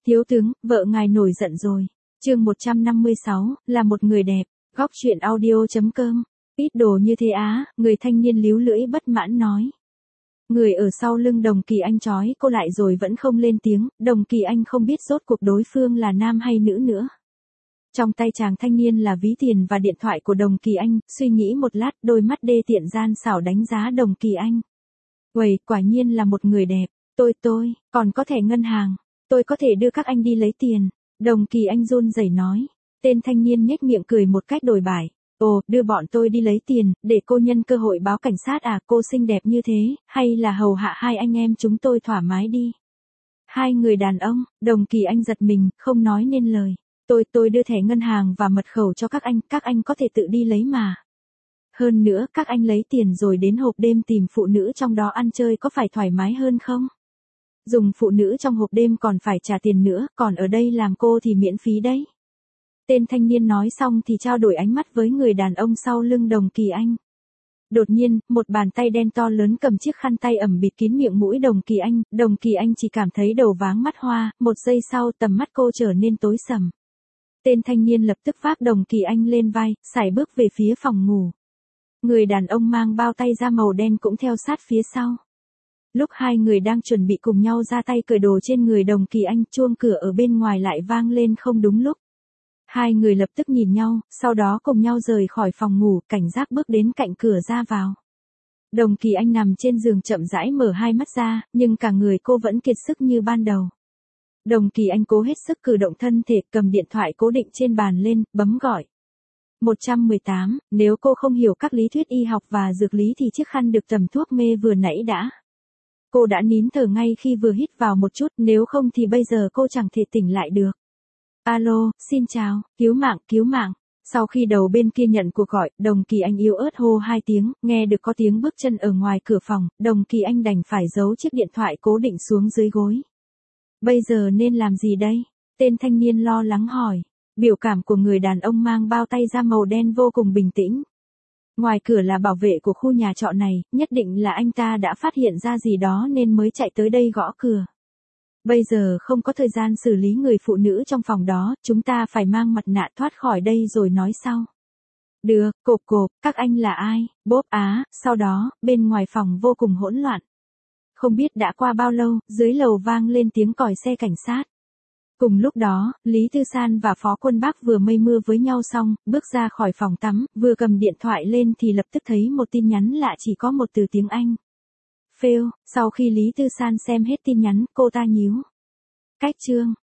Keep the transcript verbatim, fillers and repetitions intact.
Thiếu tướng, vợ ngài nổi giận rồi. Chương một trăm năm mươi sáu, là một người đẹp. Góc truyện audio chấm com. Ít đồ như thế á, người thanh niên líu lưỡi bất mãn nói. Người ở sau lưng Đồng Kỳ Anh trói cô lại rồi vẫn không lên tiếng, Đồng Kỳ Anh không biết rốt cuộc đối phương là nam hay nữ nữa. Trong tay chàng thanh niên là ví tiền và điện thoại của Đồng Kỳ Anh, suy nghĩ một lát, đôi mắt đê tiện gian xảo đánh giá Đồng Kỳ Anh. Uầy, quả nhiên là một người đẹp, tôi tôi, còn có thẻ ngân hàng, tôi có thể đưa các anh đi lấy tiền. Đồng Kỳ Anh run rẩy nói, tên thanh niên nhếch miệng cười một cách đồi bại. Ồ, đưa bọn tôi đi lấy tiền, để cô nhân cơ hội báo cảnh sát à, cô xinh đẹp như thế, hay là hầu hạ hai anh em chúng tôi thoải mái đi. Hai người đàn ông, Đồng Kỳ Anh giật mình, không nói nên lời. Tôi, tôi đưa thẻ ngân hàng và mật khẩu cho các anh, các anh có thể tự đi lấy mà. Hơn nữa, các anh lấy tiền rồi đến hộp đêm tìm phụ nữ trong đó ăn chơi có phải thoải mái hơn không? Dùng phụ nữ trong hộp đêm còn phải trả tiền nữa, còn ở đây làm cô thì miễn phí đấy. Tên thanh niên nói xong thì trao đổi ánh mắt với người đàn ông sau lưng Đồng Kỳ Anh. Đột nhiên, một bàn tay đen to lớn cầm chiếc khăn tay ẩm bịt kín miệng mũi Đồng Kỳ Anh, Đồng Kỳ Anh chỉ cảm thấy đầu váng mắt hoa, một giây sau tầm mắt cô trở nên tối sầm. Tên thanh niên lập tức vác Đồng Kỳ Anh lên vai, sải bước về phía phòng ngủ. Người đàn ông mang bao tay da màu đen cũng theo sát phía sau. Lúc hai người đang chuẩn bị cùng nhau ra tay cởi đồ trên người Đồng Kỳ Anh, chuông cửa ở bên ngoài lại vang lên không đúng lúc. Hai người lập tức nhìn nhau, sau đó cùng nhau rời khỏi phòng ngủ, cảnh giác bước đến cạnh cửa ra vào. Đồng Kỳ Anh nằm trên giường chậm rãi mở hai mắt ra, nhưng cả người cô vẫn kiệt sức như ban đầu. Đồng Kỳ Anh cố hết sức cử động thân thể, cầm điện thoại cố định trên bàn lên, bấm gọi. một trăm mười tám, nếu cô không hiểu các lý thuyết y học và dược lý thì chiếc khăn được tầm thuốc mê vừa nãy đã. Cô đã nín thở ngay khi vừa hít vào một chút, nếu không thì bây giờ cô chẳng thể tỉnh lại được. Alo, xin chào, cứu mạng, cứu mạng. Sau khi đầu bên kia nhận cuộc gọi, Đồng Kỳ Anh yếu ớt hô hai tiếng, nghe được có tiếng bước chân ở ngoài cửa phòng, Đồng Kỳ Anh đành phải giấu chiếc điện thoại cố định xuống dưới gối. Bây giờ nên làm gì đây? Tên thanh niên lo lắng hỏi. Biểu cảm của người đàn ông mang bao tay da màu đen vô cùng bình tĩnh. Ngoài cửa là bảo vệ của khu nhà trọ này, nhất định là anh ta đã phát hiện ra gì đó nên mới chạy tới đây gõ cửa. Bây giờ không có thời gian xử lý người phụ nữ trong phòng đó, chúng ta phải mang mặt nạ thoát khỏi đây rồi nói sau. Được, cộp cộp, các anh là ai? Bốp á, sau đó, bên ngoài phòng vô cùng hỗn loạn. Không biết đã qua bao lâu, dưới lầu vang lên tiếng còi xe cảnh sát. Cùng lúc đó, Lý Tư San và Phó Quân Bác vừa mây mưa với nhau xong, bước ra khỏi phòng tắm, vừa cầm điện thoại lên thì lập tức thấy một tin nhắn lạ chỉ có một từ tiếng Anh. Fail, sau khi Lý Tư San xem hết tin nhắn, cô ta nhíu. Cách chương,